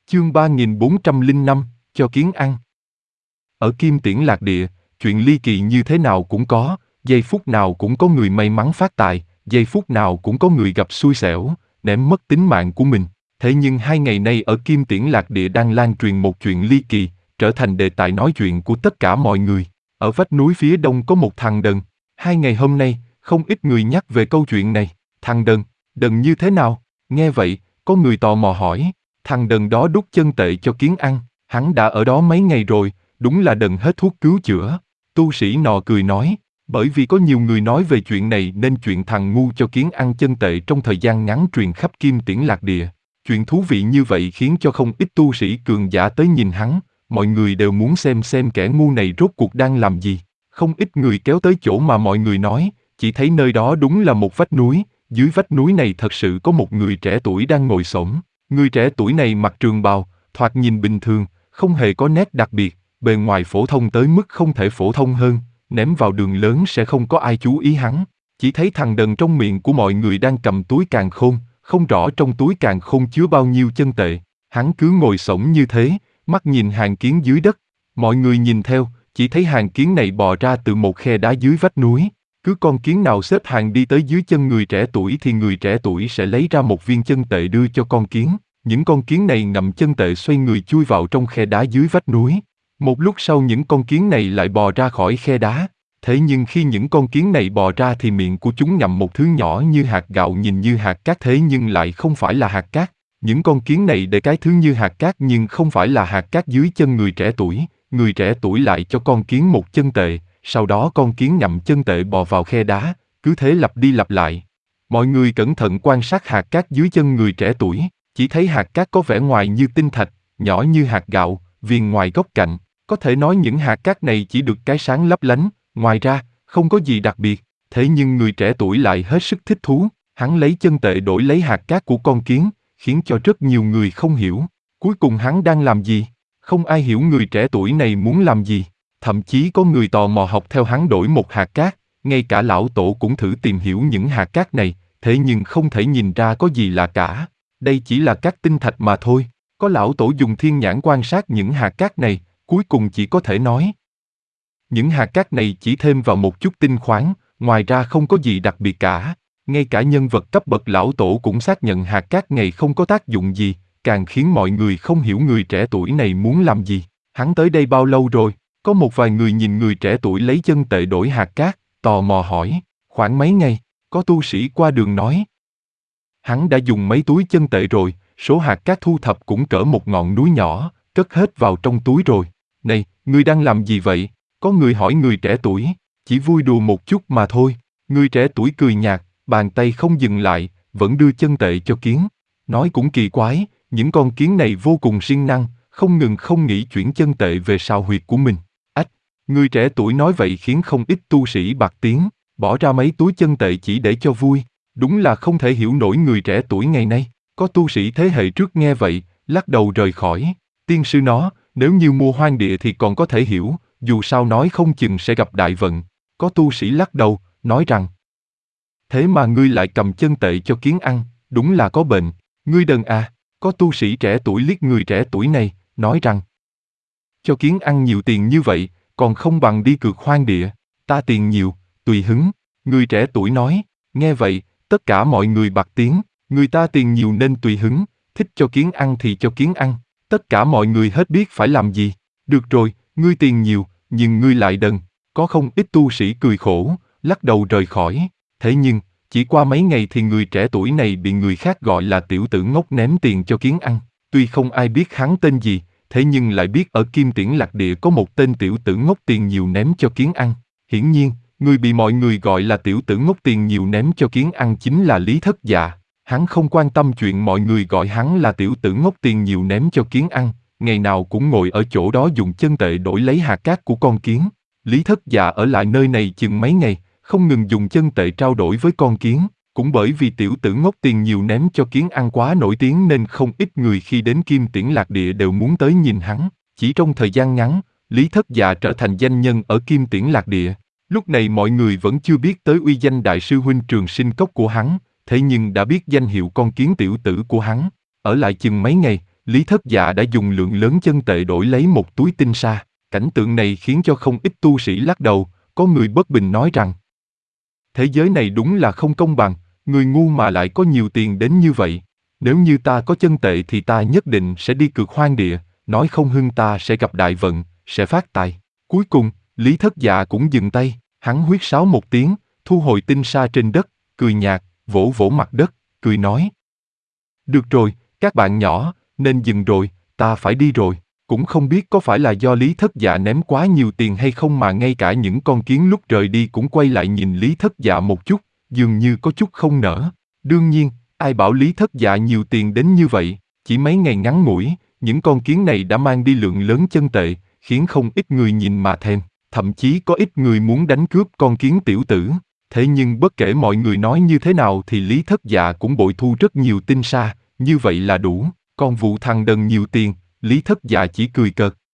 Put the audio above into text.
Chương 3405, cho kiến ăn. Ở Kim Tiễn Lạc Địa, chuyện ly kỳ như thế nào cũng có, giây phút nào cũng có người may mắn phát tài, giây phút nào cũng có người gặp xui xẻo, ném mất tính mạng của mình. Thế nhưng 2 ngày nay ở Kim Tiễn Lạc Địa đang lan truyền một chuyện ly kỳ, trở thành đề tài nói chuyện của tất cả mọi người. Ở vách núi phía đông có một thằng đần. 2 ngày hôm nay, không ít người nhắc về câu chuyện này. Thằng đần, đần như thế nào? Nghe vậy, có người tò mò hỏi. Thằng đần đó đút chân tệ cho kiến ăn, hắn đã ở đó mấy ngày rồi, đúng là đần hết thuốc cứu chữa. Tu sĩ nọ cười nói, bởi vì có nhiều người nói về chuyện này nên chuyện thằng ngu cho kiến ăn chân tệ trong thời gian ngắn truyền khắp Kim Tiễn Lạc Địa. Chuyện thú vị như vậy khiến cho không ít tu sĩ cường giả tới nhìn hắn, mọi người đều muốn xem kẻ ngu này rốt cuộc đang làm gì. Không ít người kéo tới chỗ mà mọi người nói, chỉ thấy nơi đó đúng là một vách núi, dưới vách núi này thật sự có một người trẻ tuổi đang ngồi xổm. Người trẻ tuổi này mặc trường bào, thoạt nhìn bình thường, không hề có nét đặc biệt, bề ngoài phổ thông tới mức không thể phổ thông hơn, ném vào đường lớn sẽ không có ai chú ý hắn. Chỉ thấy thằng đần trong miệng của mọi người đang cầm túi càn khôn, không rõ trong túi càn khôn chứa bao nhiêu chân tệ. Hắn cứ ngồi xổm như thế, mắt nhìn hàng kiến dưới đất. Mọi người nhìn theo, chỉ thấy hàng kiến này bò ra từ một khe đá dưới vách núi. Cứ con kiến nào xếp hàng đi tới dưới chân người trẻ tuổi thì người trẻ tuổi sẽ lấy ra một viên chân tệ đưa cho con kiến. Những con kiến này ngậm chân tệ xoay người chui vào trong khe đá dưới vách núi. Một lúc sau những con kiến này lại bò ra khỏi khe đá. Thế nhưng khi những con kiến này bò ra thì miệng của chúng ngậm một thứ nhỏ như hạt gạo nhìn như hạt cát thế nhưng lại không phải là hạt cát. Những con kiến này để cái thứ như hạt cát nhưng không phải là hạt cát dưới chân người trẻ tuổi. Người trẻ tuổi lại cho con kiến một chân tệ. Sau đó con kiến ngậm chân tệ bò vào khe đá, cứ thế lặp đi lặp lại. Mọi người cẩn thận quan sát hạt cát dưới chân người trẻ tuổi, chỉ thấy hạt cát có vẻ ngoài như tinh thạch, nhỏ như hạt gạo, viền ngoài góc cạnh. Có thể nói những hạt cát này chỉ được cái sáng lấp lánh, ngoài ra, không có gì đặc biệt. Thế nhưng người trẻ tuổi lại hết sức thích thú, hắn lấy chân tệ đổi lấy hạt cát của con kiến, khiến cho rất nhiều người không hiểu. Cuối cùng hắn đang làm gì? Không ai hiểu người trẻ tuổi này muốn làm gì. Thậm chí có người tò mò học theo hắn đổi một hạt cát, ngay cả lão tổ cũng thử tìm hiểu những hạt cát này, thế nhưng không thể nhìn ra có gì lạ cả. Đây chỉ là các tinh thạch mà thôi. Có lão tổ dùng thiên nhãn quan sát những hạt cát này, cuối cùng chỉ có thể nói. Những hạt cát này chỉ thêm vào một chút tinh khoáng, ngoài ra không có gì đặc biệt cả. Ngay cả nhân vật cấp bậc lão tổ cũng xác nhận hạt cát này không có tác dụng gì, càng khiến mọi người không hiểu người trẻ tuổi này muốn làm gì. Hắn tới đây bao lâu rồi? Có một vài người nhìn người trẻ tuổi lấy chân tệ đổi hạt cát, tò mò hỏi, khoảng mấy ngày, có tu sĩ qua đường nói. Hắn đã dùng mấy túi chân tệ rồi, số hạt cát thu thập cũng cỡ một ngọn núi nhỏ, cất hết vào trong túi rồi. Này, ngươi đang làm gì vậy? Có người hỏi người trẻ tuổi, chỉ vui đùa một chút mà thôi. Người trẻ tuổi cười nhạt, bàn tay không dừng lại, vẫn đưa chân tệ cho kiến. Nói cũng kỳ quái, những con kiến này vô cùng siêng năng, không nghĩ chuyển chân tệ về sào huyệt của mình. Người trẻ tuổi nói vậy khiến không ít tu sĩ bạc tiếng, bỏ ra mấy túi chân tệ chỉ để cho vui. Đúng là không thể hiểu nổi người trẻ tuổi ngày nay. Có tu sĩ thế hệ trước nghe vậy, lắc đầu rời khỏi. Tiên sư nó, nếu như mua hoang địa thì còn có thể hiểu, dù sao nói không chừng sẽ gặp đại vận. Có tu sĩ lắc đầu, nói rằng, thế mà ngươi lại cầm chân tệ cho kiến ăn, đúng là có bệnh. Ngươi đần à? Có tu sĩ trẻ tuổi liếc người trẻ tuổi này, nói rằng, cho kiến ăn nhiều tiền như vậy, còn không bằng đi cược hoang địa. Ta tiền nhiều, tùy hứng. Người trẻ tuổi nói. Nghe vậy, tất cả mọi người bật tiếng. Người ta tiền nhiều nên tùy hứng, thích cho kiến ăn thì cho kiến ăn. Tất cả mọi người hết biết phải làm gì. Được rồi, ngươi tiền nhiều, nhưng ngươi lại đần. Có không ít tu sĩ cười khổ, lắc đầu rời khỏi. Thế nhưng, chỉ qua mấy ngày thì người trẻ tuổi này bị người khác gọi là tiểu tử ngốc ném tiền cho kiến ăn. Tuy không ai biết hắn tên gì, thế nhưng lại biết ở Kim Tiễn Lạc Địa có một tên tiểu tử ngốc tiền nhiều ném cho kiến ăn. Hiển nhiên, người bị mọi người gọi là tiểu tử ngốc tiền nhiều ném cho kiến ăn chính là Lý Thất Dạ. Hắn không quan tâm chuyện mọi người gọi hắn là tiểu tử ngốc tiền nhiều ném cho kiến ăn, ngày nào cũng ngồi ở chỗ đó dùng chân tệ đổi lấy hạt cát của con kiến. Lý Thất Dạ ở lại nơi này chừng mấy ngày, không ngừng dùng chân tệ trao đổi với con kiến. Cũng bởi vì tiểu tử ngốc tiền nhiều ném cho kiến ăn quá nổi tiếng nên không ít người khi đến Kim Tiễn Lạc Địa đều muốn tới nhìn hắn. Chỉ trong thời gian ngắn, Lý Thất Dạ trở thành danh nhân ở Kim Tiễn Lạc Địa. Lúc này mọi người vẫn chưa biết tới uy danh đại sư huynh Trường Sinh Cốc của hắn, thế nhưng đã biết danh hiệu con kiến tiểu tử của hắn. Ở lại chừng mấy ngày, Lý Thất Dạ đã dùng lượng lớn chân tệ đổi lấy một túi tinh sa. Cảnh tượng này khiến cho không ít tu sĩ lắc đầu, có người bất bình nói rằng thế giới này đúng là không công bằng, người ngu mà lại có nhiều tiền đến như vậy. Nếu như ta có chân tệ thì ta nhất định sẽ đi cược hoang địa, nói không hưng ta sẽ gặp đại vận, sẽ phát tài. Cuối cùng, Lý Thất Dạ cũng dừng tay, hắn huýt sáo một tiếng, thu hồi tinh sa trên đất, cười nhạt, vỗ vỗ mặt đất, cười nói. Được rồi, các bạn nhỏ, nên dừng rồi, ta phải đi rồi. Cũng không biết có phải là do Lý Thất Dạ ném quá nhiều tiền hay không mà ngay cả những con kiến lúc rời đi cũng quay lại nhìn Lý Thất Dạ một chút, dường như có chút không nỡ. Đương nhiên, ai bảo Lý Thất Dạ nhiều tiền đến như vậy, chỉ mấy ngày ngắn ngủi, những con kiến này đã mang đi lượng lớn chân tệ, khiến không ít người nhìn mà thèm, thậm chí có ít người muốn đánh cướp con kiến tiểu tử. Thế nhưng bất kể mọi người nói như thế nào thì Lý Thất Dạ cũng bội thu rất nhiều tinh sa, như vậy là đủ. Còn vụ thằng đần nhiều tiền, Lý Thất Dạ chỉ cười cợt.